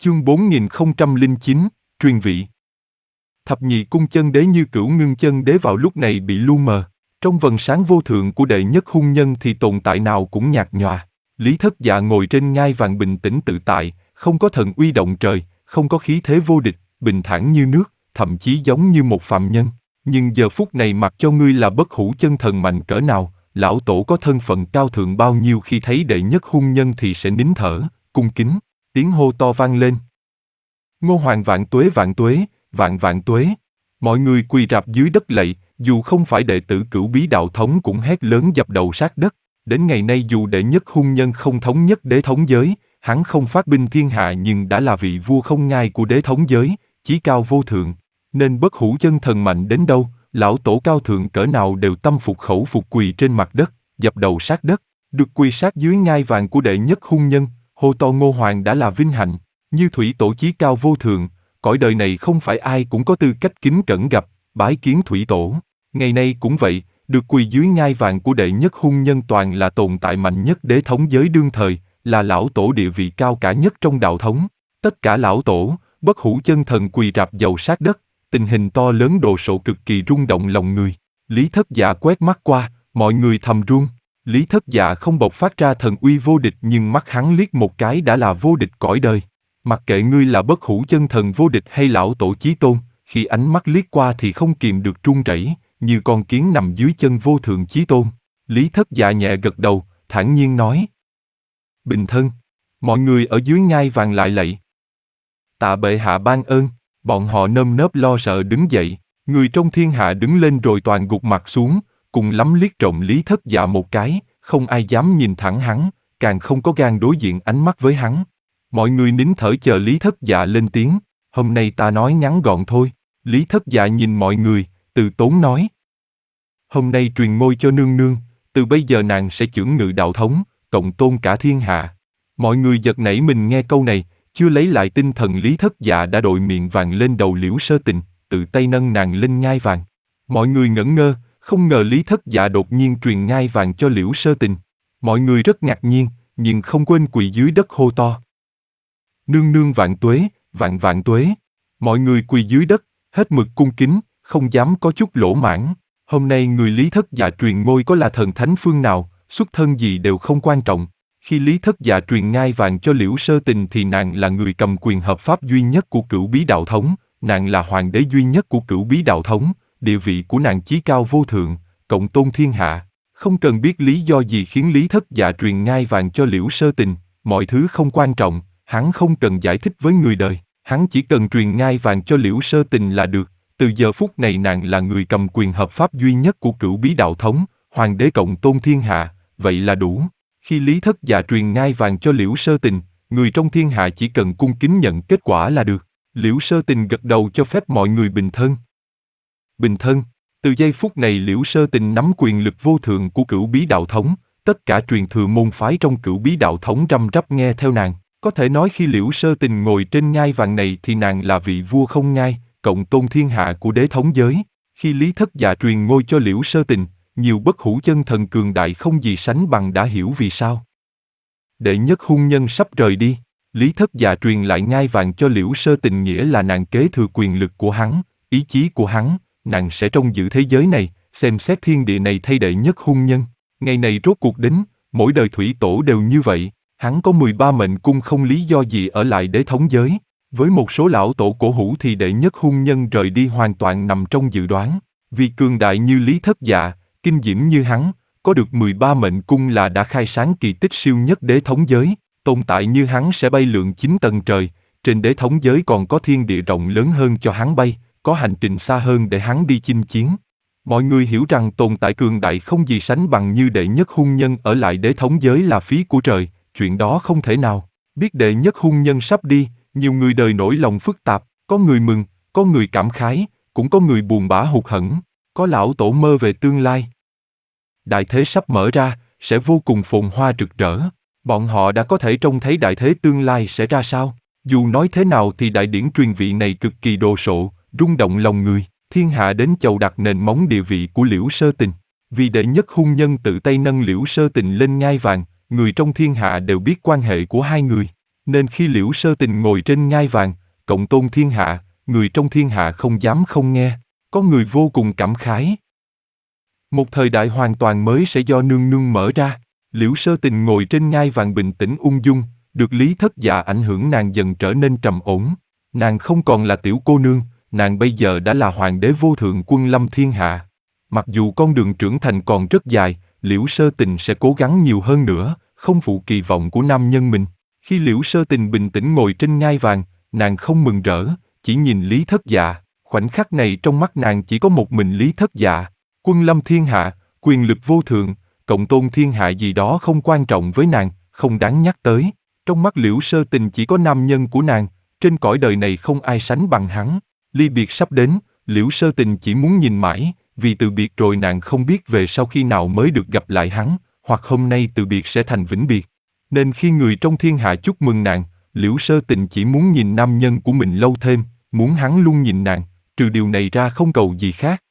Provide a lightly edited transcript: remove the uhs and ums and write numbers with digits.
Chương 4009, truyền vị. Thập nhị cung chân đế như Cửu Ngưng chân đế vào lúc này bị lu mờ. Trong vầng sáng vô thượng của đệ nhất hung nhân thì tồn tại nào cũng nhạt nhòa. Lý Thất Dạ ngồi trên ngai vàng bình tĩnh tự tại, không có thần uy động trời, không có khí thế vô địch, bình thản như nước, thậm chí giống như một phàm nhân. Nhưng giờ phút này mặc cho ngươi là bất hủ chân thần mạnh cỡ nào, lão tổ có thân phận cao thượng bao nhiêu khi thấy đệ nhất hung nhân thì sẽ nín thở, cung kính. Tiếng hô to vang lên. Ngô Hoàng vạn tuế vạn tuế, vạn vạn tuế. Mọi người quỳ rạp dưới đất lạy, dù không phải đệ tử Cửu Bí đạo thống cũng hét lớn dập đầu sát đất. Đến ngày nay dù đệ nhất hung nhân không thống nhất đế thống giới, hắn không phát binh thiên hạ nhưng đã là vị vua không ngai của đế thống giới, chí cao vô thượng. Nên bất hủ chân thần mạnh đến đâu, lão tổ cao thượng cỡ nào đều tâm phục khẩu phục quỳ trên mặt đất, dập đầu sát đất. Được quỳ sát dưới ngai vàng của đệ nhất hung nhân, hô to Ngô Hoàng đã là vinh hạnh. Như thủy tổ chí cao vô thượng, cõi đời này không phải ai cũng có tư cách kính cẩn gặp, bái kiến thủy tổ. Ngày nay cũng vậy, được quỳ dưới ngai vàng của đệ nhất hung nhân toàn là tồn tại mạnh nhất đế thống giới đương thời, là lão tổ địa vị cao cả nhất trong đạo thống. Tất cả lão tổ, bất hủ chân thần quỳ rạp dầu sát đất, tình hình to lớn đồ sộ cực kỳ rung động lòng người. Lý Thất Dạ quét mắt qua, mọi người thầm run. Lý Thất Dạ không bộc phát ra thần uy vô địch nhưng mắt hắn liếc một cái đã là vô địch cõi đời. Mặc kệ ngươi là bất hủ chân thần vô địch hay lão tổ chí tôn, khi ánh mắt liếc qua thì không kìm được run rẩy, như con kiến nằm dưới chân vô thượng chí tôn. Lý Thất Dạ nhẹ gật đầu, thản nhiên nói. Bình thân. Mọi người ở dưới ngai vàng lại lạy. Tạ bệ hạ ban ơn. Bọn họ nơm nớp lo sợ đứng dậy. Người trong thiên hạ đứng lên rồi toàn gục mặt xuống, cùng lắm liếc trộm Lý Thất Dạ một cái, không ai dám nhìn thẳng hắn, càng không có gan đối diện ánh mắt với hắn. Mọi người nín thở chờ Lý Thất Dạ lên tiếng. Hôm nay ta nói ngắn gọn thôi. Lý Thất Dạ nhìn mọi người, từ tốn nói. Hôm nay truyền ngôi cho nương nương, từ bây giờ nàng sẽ chưởng ngự đạo thống, cộng tôn cả thiên hạ. Mọi người giật nảy mình nghe câu này, chưa lấy lại tinh thần Lý Thất Dạ đã đội miệng vàng lên đầu Liễu Sơ Tình, tự tay nâng nàng lên ngai vàng. Mọi người ngẩn ngơ, không ngờ Lý Thất Dạ đột nhiên truyền ngai vàng cho Liễu Sơ Tình. Mọi người rất ngạc nhiên, nhưng không quên quỳ dưới đất hô to. Nương nương vạn tuế, vạn vạn tuế. Mọi người quỳ dưới đất, hết mực cung kính, không dám có chút lỗ mãng. Hôm nay người Lý Thất Dạ truyền ngôi có là thần thánh phương nào, xuất thân gì đều không quan trọng. Khi Lý Thất Dạ truyền ngai vàng cho Liễu Sơ Tình thì nàng là người cầm quyền hợp pháp duy nhất của Cửu Bí đạo thống, nàng là hoàng đế duy nhất của Cửu Bí đạo thống, địa vị của nàng chí cao vô thượng, cộng tôn thiên hạ. Không cần biết lý do gì khiến Lý Thất Dạ truyền ngai vàng cho Liễu Sơ Tình, mọi thứ không quan trọng, hắn không cần giải thích với người đời, hắn chỉ cần truyền ngai vàng cho Liễu Sơ Tình là được. Từ giờ phút này nàng là người cầm quyền hợp pháp duy nhất của Cửu Bí đạo thống, hoàng đế cộng tôn thiên hạ, vậy là đủ. Khi Lý Thất Dạ truyền ngai vàng cho Liễu Sơ Tình, người trong thiên hạ chỉ cần cung kính nhận kết quả là được. Liễu Sơ Tình gật đầu cho phép mọi người bình thân. Bình thân. Từ giây phút này Liễu Sơ Tình nắm quyền lực vô thượng của Cửu Bí đạo thống, tất cả truyền thừa môn phái trong Cửu Bí đạo thống răm rắp nghe theo nàng. Có thể nói khi Liễu Sơ Tình ngồi trên ngai vàng này thì nàng là vị vua không ngai, cộng tôn thiên hạ của đế thống giới. Khi Lý Thất Dạ truyền ngôi cho Liễu Sơ Tình, nhiều bất hủ chân thần cường đại không gì sánh bằng đã hiểu vì sao. Đệ nhất hung nhân sắp rời đi, Lý Thất Dạ truyền lại ngai vàng cho Liễu Sơ Tình nghĩa là nàng kế thừa quyền lực của hắn, ý chí của hắn, nàng sẽ trông giữ thế giới này, xem xét thiên địa này thay đệ nhất hung nhân. Ngày này rốt cuộc đến, mỗi đời thủy tổ đều như vậy, hắn có 13 mệnh cung không lý do gì ở lại đế thống giới. Với một số lão tổ cổ hủ thì đệ nhất hung nhân rời đi hoàn toàn nằm trong dự đoán. Vì cường đại như Lý Thất Dạ, kinh diễm như hắn, có được 13 mệnh cung là đã khai sáng kỳ tích siêu nhất đế thống giới. Tồn tại như hắn sẽ bay lượn 9 tầng trời, trên đế thống giới còn có thiên địa rộng lớn hơn cho hắn bay, có hành trình xa hơn để hắn đi chinh chiến. Mọi người hiểu rằng tồn tại cường đại không gì sánh bằng như đệ nhất hung nhân ở lại đế thống giới là phí của trời, chuyện đó không thể nào. Biết đệ nhất hung nhân sắp đi, nhiều người đời nỗi lòng phức tạp, có người mừng, có người cảm khái, cũng có người buồn bã hụt hẫng, có lão tổ mơ về tương lai. Đại thế sắp mở ra, sẽ vô cùng phồn hoa rực rỡ. Bọn họ đã có thể trông thấy đại thế tương lai sẽ ra sao. Dù nói thế nào thì đại điển truyền vị này cực kỳ đồ sộ, rung động lòng người. Thiên hạ đến chầu đặt nền móng địa vị của Liễu Sơ Tình. Vì đệ nhất hung nhân tự tay nâng Liễu Sơ Tình lên ngai vàng, người trong thiên hạ đều biết quan hệ của hai người. Nên khi Liễu Sơ Tình ngồi trên ngai vàng, cộng tôn thiên hạ, người trong thiên hạ không dám không nghe, có người vô cùng cảm khái. Một thời đại hoàn toàn mới sẽ do nương nương mở ra. Liễu Sơ Tình ngồi trên ngai vàng bình tĩnh ung dung, được Lý Thất Dạ ảnh hưởng nàng dần trở nên trầm ổn. Nàng không còn là tiểu cô nương, nàng bây giờ đã là hoàng đế vô thượng quân lâm thiên hạ. Mặc dù con đường trưởng thành còn rất dài, Liễu Sơ Tình sẽ cố gắng nhiều hơn nữa, không phụ kỳ vọng của nam nhân mình. Khi Liễu Sơ Tình bình tĩnh ngồi trên ngai vàng, nàng không mừng rỡ, chỉ nhìn Lý Thất Dạ. Khoảnh khắc này trong mắt nàng chỉ có một mình Lý Thất Dạ. Quân lâm thiên hạ, quyền lực vô thượng, cộng tôn thiên hạ gì đó không quan trọng với nàng, không đáng nhắc tới. Trong mắt Liễu Sơ Tình chỉ có nam nhân của nàng, trên cõi đời này không ai sánh bằng hắn. Ly biệt sắp đến, Liễu Sơ Tình chỉ muốn nhìn mãi, vì từ biệt rồi nàng không biết về sau khi nào mới được gặp lại hắn, hoặc hôm nay từ biệt sẽ thành vĩnh biệt. Nên khi người trong thiên hạ chúc mừng nàng, Liễu Sơ Tình chỉ muốn nhìn nam nhân của mình lâu thêm, muốn hắn luôn nhìn nàng, trừ điều này ra không cầu gì khác.